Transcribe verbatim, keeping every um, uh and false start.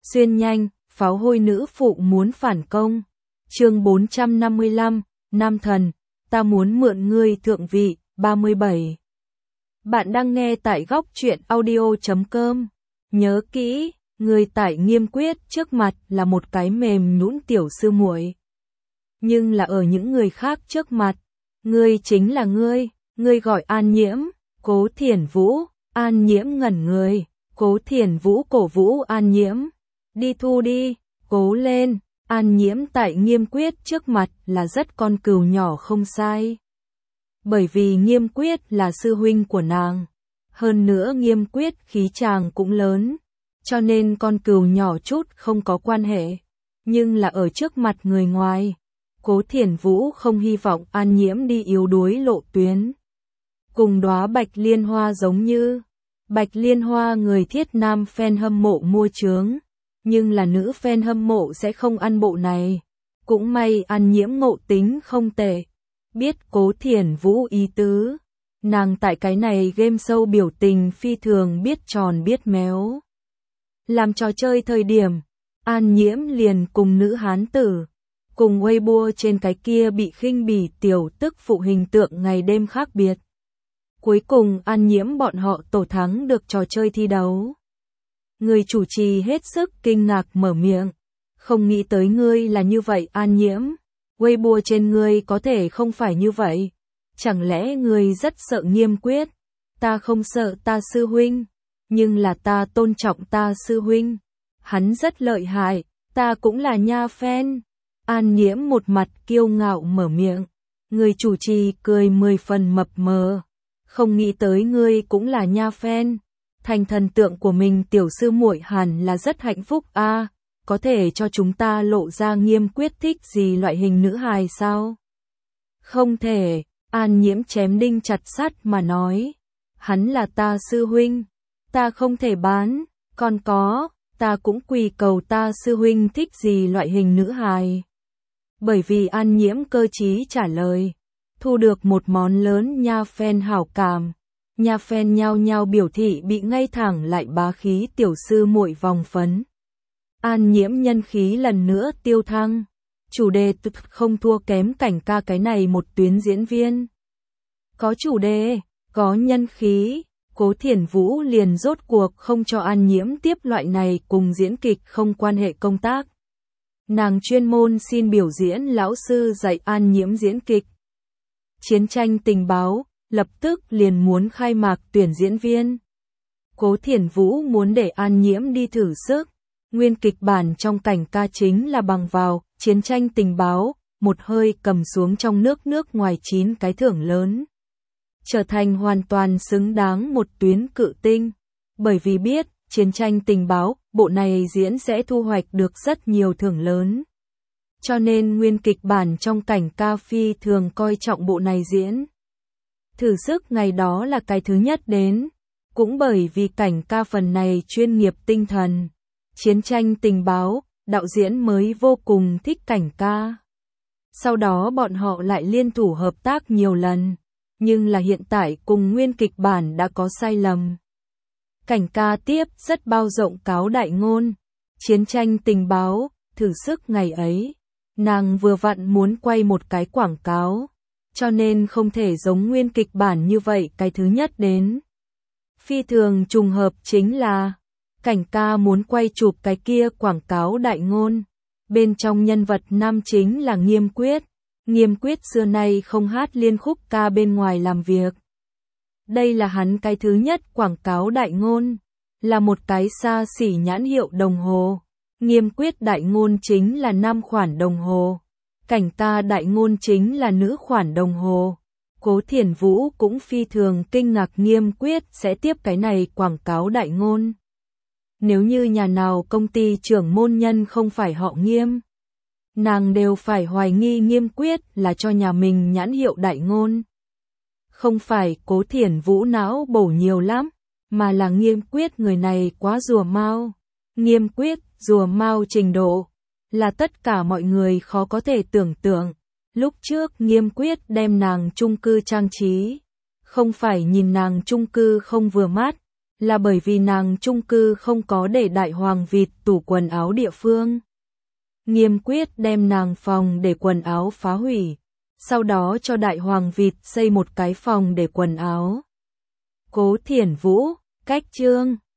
Xuyên nhanh, pháo hôi nữ phụ muốn phản công. Chương bốn trăm năm mươi lăm, Nam thần, ta muốn mượn ngươi thượng vị, ba mươi bảy. Bạn đang nghe tại góc truyện audio chấm com. Nhớ kỹ, người tải Nghiêm Quyết trước mặt là một cái mềm nhũn tiểu sư muội. Nhưng là ở những người khác trước mặt, ngươi chính là ngươi, ngươi gọi An Nhiễm, Cố Thiển Vũ, An Nhiễm ngẩn người, Cố Thiển Vũ cổ vũ An Nhiễm. Đi thu đi, cố lên, An Nhiễm tại Nghiêm Quyết trước mặt là rất con cừu nhỏ không sai. Bởi vì Nghiêm Quyết là sư huynh của nàng. Hơn nữa Nghiêm Quyết khí chàng cũng lớn, cho nên con cừu nhỏ chút không có quan hệ. Nhưng là ở trước mặt người ngoài, Cố Thiển Vũ không hy vọng An Nhiễm đi yếu đuối lộ tuyến. Cùng đóa Bạch Liên Hoa giống như, Bạch Liên Hoa người thiết nam fan hâm mộ mua chướng, nhưng là nữ fan hâm mộ sẽ không ăn bộ này. Cũng may An Nhiễm ngộ tính không tệ, biết Cố Thiển Vũ ý tứ. Nàng tại cái này game show biểu tình phi thường biết tròn biết méo. Làm trò chơi thời điểm, An Nhiễm liền cùng nữ hán tử, cùng Weibo trên cái kia bị khinh bỉ tiểu tức phụ hình tượng ngày đêm khác biệt. Cuối cùng An Nhiễm bọn họ tổ thắng được trò chơi thi đấu. Người chủ trì hết sức kinh ngạc mở miệng. Không nghĩ tới ngươi là như vậy An Nhiễm. Weibo trên ngươi có thể không phải như vậy. Chẳng lẽ ngươi rất sợ Nghiêm Quyết? Ta không sợ ta sư huynh. Nhưng là ta tôn trọng ta sư huynh. Hắn rất lợi hại. Ta cũng là nha fan. An Nhiễm một mặt kiêu ngạo mở miệng. Người chủ trì cười mười phần mập mờ. Không nghĩ tới ngươi cũng là nha fan. Thành thần tượng của mình tiểu sư muội hẳn là rất hạnh phúc a, à, có thể cho chúng ta lộ ra Nghiêm Quyết thích gì loại hình nữ hài sao? Không thể, An Nhiễm chém đinh chặt sắt mà nói. Hắn là ta sư huynh, ta không thể bán, còn có, ta cũng quỳ cầu ta sư huynh thích gì loại hình nữ hài. Bởi vì An Nhiễm cơ trí trả lời, thu được một món lớn nha fan hảo cảm. Nhà fan nhao nhao biểu thị bị ngay thẳng lại bá khí tiểu sư muội vòng phấn. An Nhiễm nhân khí lần nữa tiêu thăng. Chủ đề thực không thua kém Cảnh Ca cái này một tuyến diễn viên. Có chủ đề, có nhân khí, Cố Thiển Vũ liền rốt cuộc không cho An Nhiễm tiếp loại này cùng diễn kịch không quan hệ công tác. Nàng chuyên môn xin biểu diễn lão sư dạy An Nhiễm diễn kịch. Chiến tranh tình báo lập tức liền muốn khai mạc tuyển diễn viên. Cố Thiển Vũ muốn để An Nhiễm đi thử sức. Nguyên kịch bản trong Cảnh Ca chính là bằng vào chiến tranh tình báo, một hơi cầm xuống trong nước nước ngoài chín cái thưởng lớn. Trở thành hoàn toàn xứng đáng một tuyến cự tinh. Bởi vì biết, chiến tranh tình báo, bộ này diễn sẽ thu hoạch được rất nhiều thưởng lớn. Cho nên nguyên kịch bản trong Cảnh Ca phi thường coi trọng bộ này diễn. Thử sức ngày đó là cái thứ nhất đến, cũng bởi vì Cảnh Ca phần này chuyên nghiệp tinh thần, chiến tranh tình báo, đạo diễn mới vô cùng thích Cảnh Ca. Sau đó bọn họ lại liên thủ hợp tác nhiều lần, nhưng là hiện tại cùng nguyên kịch bản đã có sai lầm. Cảnh Ca tiếp rất bao rộng cáo đại ngôn, chiến tranh tình báo, thử sức ngày ấy, nàng vừa vặn muốn quay một cái quảng cáo. Cho nên không thể giống nguyên kịch bản như vậy cái thứ nhất đến. Phi thường trùng hợp chính là Cảnh Ca muốn quay chụp cái kia quảng cáo đại ngôn. Bên trong nhân vật nam chính là Nghiêm Quyết. Nghiêm Quyết xưa nay không hát liên khúc ca bên ngoài làm việc. Đây là hắn cái thứ nhất quảng cáo đại ngôn. Là một cái xa xỉ nhãn hiệu đồng hồ. Nghiêm Quyết đại ngôn chính là nam khoản đồng hồ. Cảnh Ca đại ngôn chính là nữ khoản đồng hồ. Cố Thiển Vũ cũng phi thường kinh ngạc Nghiêm Quyết sẽ tiếp cái này quảng cáo đại ngôn. Nếu như nhà nào công ty trưởng môn nhân không phải họ Nghiêm, nàng đều phải hoài nghi Nghiêm Quyết là cho nhà mình nhãn hiệu đại ngôn. Không phải Cố Thiển Vũ não bổ nhiều lắm, mà là Nghiêm Quyết người này quá rùa mau. Nghiêm Quyết rùa mau trình độ là tất cả mọi người khó có thể tưởng tượng. Lúc trước Nghiêm Quyết đem nàng chung cư trang trí, không phải nhìn nàng chung cư không vừa mắt, là bởi vì nàng chung cư không có để đại hoàng vịt tủ quần áo địa phương. Nghiêm quyết đem nàng phòng để quần áo phá hủy, sau đó cho đại hoàng vịt xây một cái phòng để quần áo. Cố Thiển Vũ, cách chương